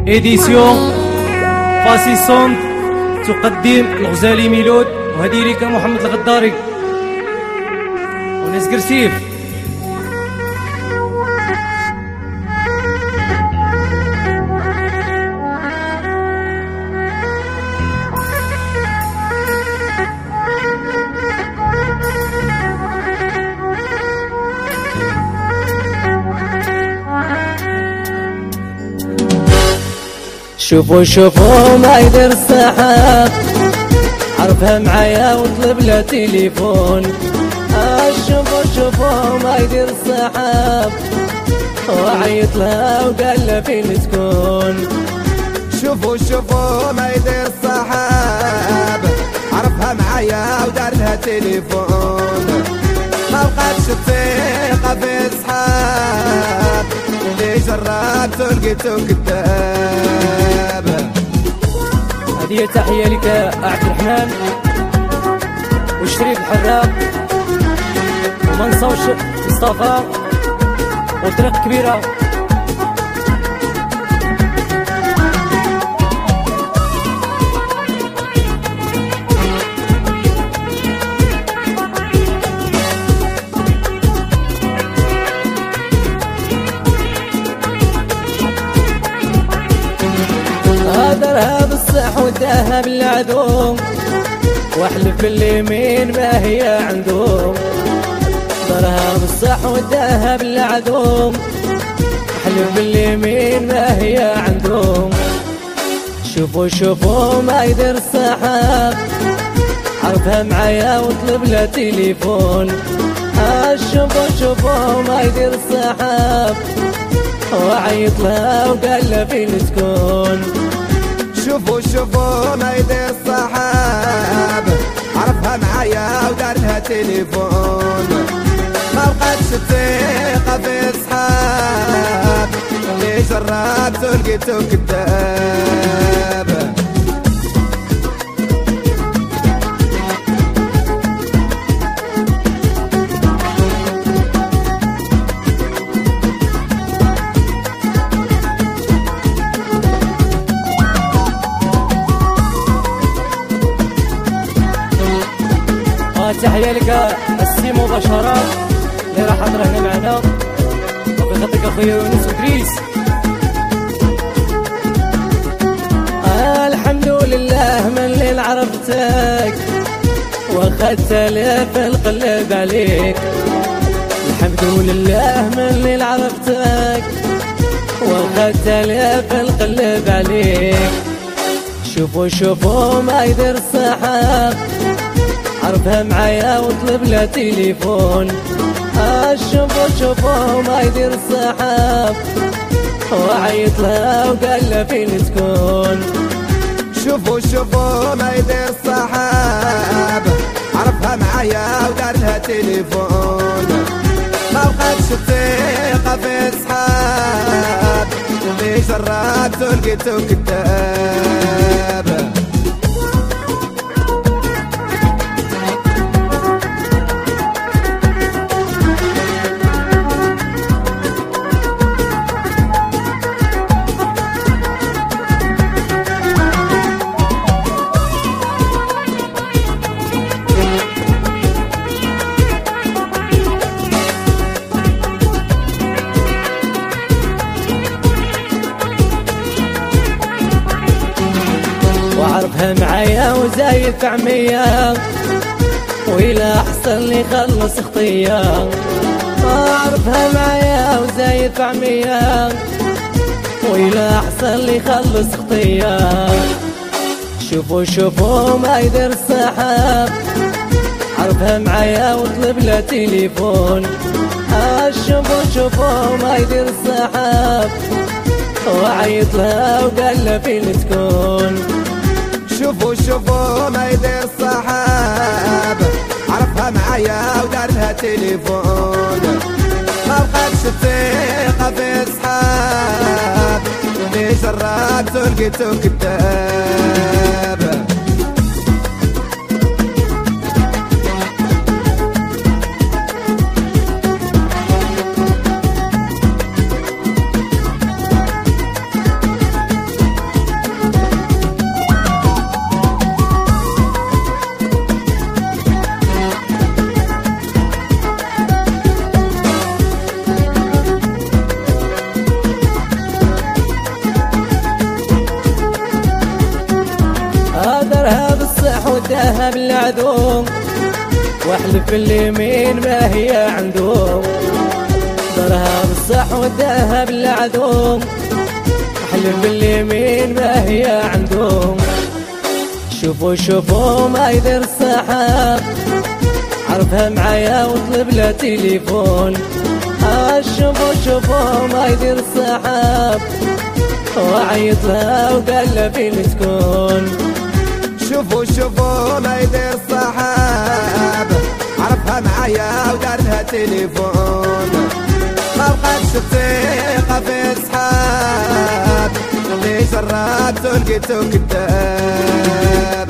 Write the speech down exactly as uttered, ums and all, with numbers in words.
إديسيون فاسيسون تقدم الغزالي ميلود، وهذه لك محمد الغداري وناس قرسيف. شوفوا شوفوا ما يدير السحاب، عرفها معايا وطلب له تليفون. آه شوفوا شوفوا ما يدير السحاب، وعيط لها وقال له فين تكون. شوفوا شوفوا ما يدير السحاب، عرفها معايا ودار لها تليفون. ما بقاتش الثقة في صحاب، اللي جربت لقيتو كذاب. هذه تحية لك عبد الرحمن وشريف الحراق، وما نساوش مصطفى وطريق كبيرة. هدرها بالصح وداها بالعدوم، واحلف باليمين ما هي عندهم. هدرها بالصح وداها بالعدوم، احلف باليمين ما هي عندهم. شوفوا شوفوا ما يدير السحاب، عرفها معايا وطلب له تليفون. آه شوفوا شوفوا ما يدير السحاب، وعيط لها وقال له فين تكون. شوفوا شوفوا ما يدير الصحاب، عرفها معايا ودار لها تليفون. ما بقاتش الثقة في صحاب، اللي جربت لقيتو كذاب. تحية لك السي مباشرة اللي راح حضر هنا معنا، وفي خطك اخويا يونس ودريس. آه الحمد لله من اللي عرفتك، واخدت لف القلب عليك. الحمد لله من اللي عرفتك، واخدت لف القلب عليك. شوفوا شوفوا ما يدير السحاب، عرفها معايا وطلب له تليفون. آه شوفوا شوفوا ما يدير السحاب، وعيط لها وقال له فين تكون. شوفوا شوفوا ما يدير السحاب، عرفها معايا ودار لها تليفون. ما بقاتش الثقة في صحاب، اللي جربت لقيتو كذاب. وعرفها معايا وزايد طعمية، وإلا أحسن لي خلص خطية. وعرفها معايا وزايد طعمية، وإلا أحسن لي خلص خطية. شوفوا شوفوا ما يدير السحاب، عرفها معايا وطلب له تليفون. آه شوفوا شوفوا ما يدير السحاب، وعيط لها وقال له فين تكون. شوفوا شوفوا ما يدير الصحاب، عرفها معايا ودار لها تليفون. ما بقاتش الثقة في صحاب، اللي جربت لقيتو كذاب. وداها بالعدو، واحلف اليمين ما هي عنده. دارها بالصح وداها بالعدو، احلف باليمين ما هي عنده. شوفوا شوفوا ما يدير السحاب، عرفها معايا وطلب لها تليفون. آه شوفوا شوفوا ما يدير السحاب، وعيط لها وقال لها فين تكون. شوفوا شوفوا ما يدير الصحاب، عرفها معايا ودار لها تليفون. ما بقاتش الثقة في صحاب، اللي جربته لقيته كذاب.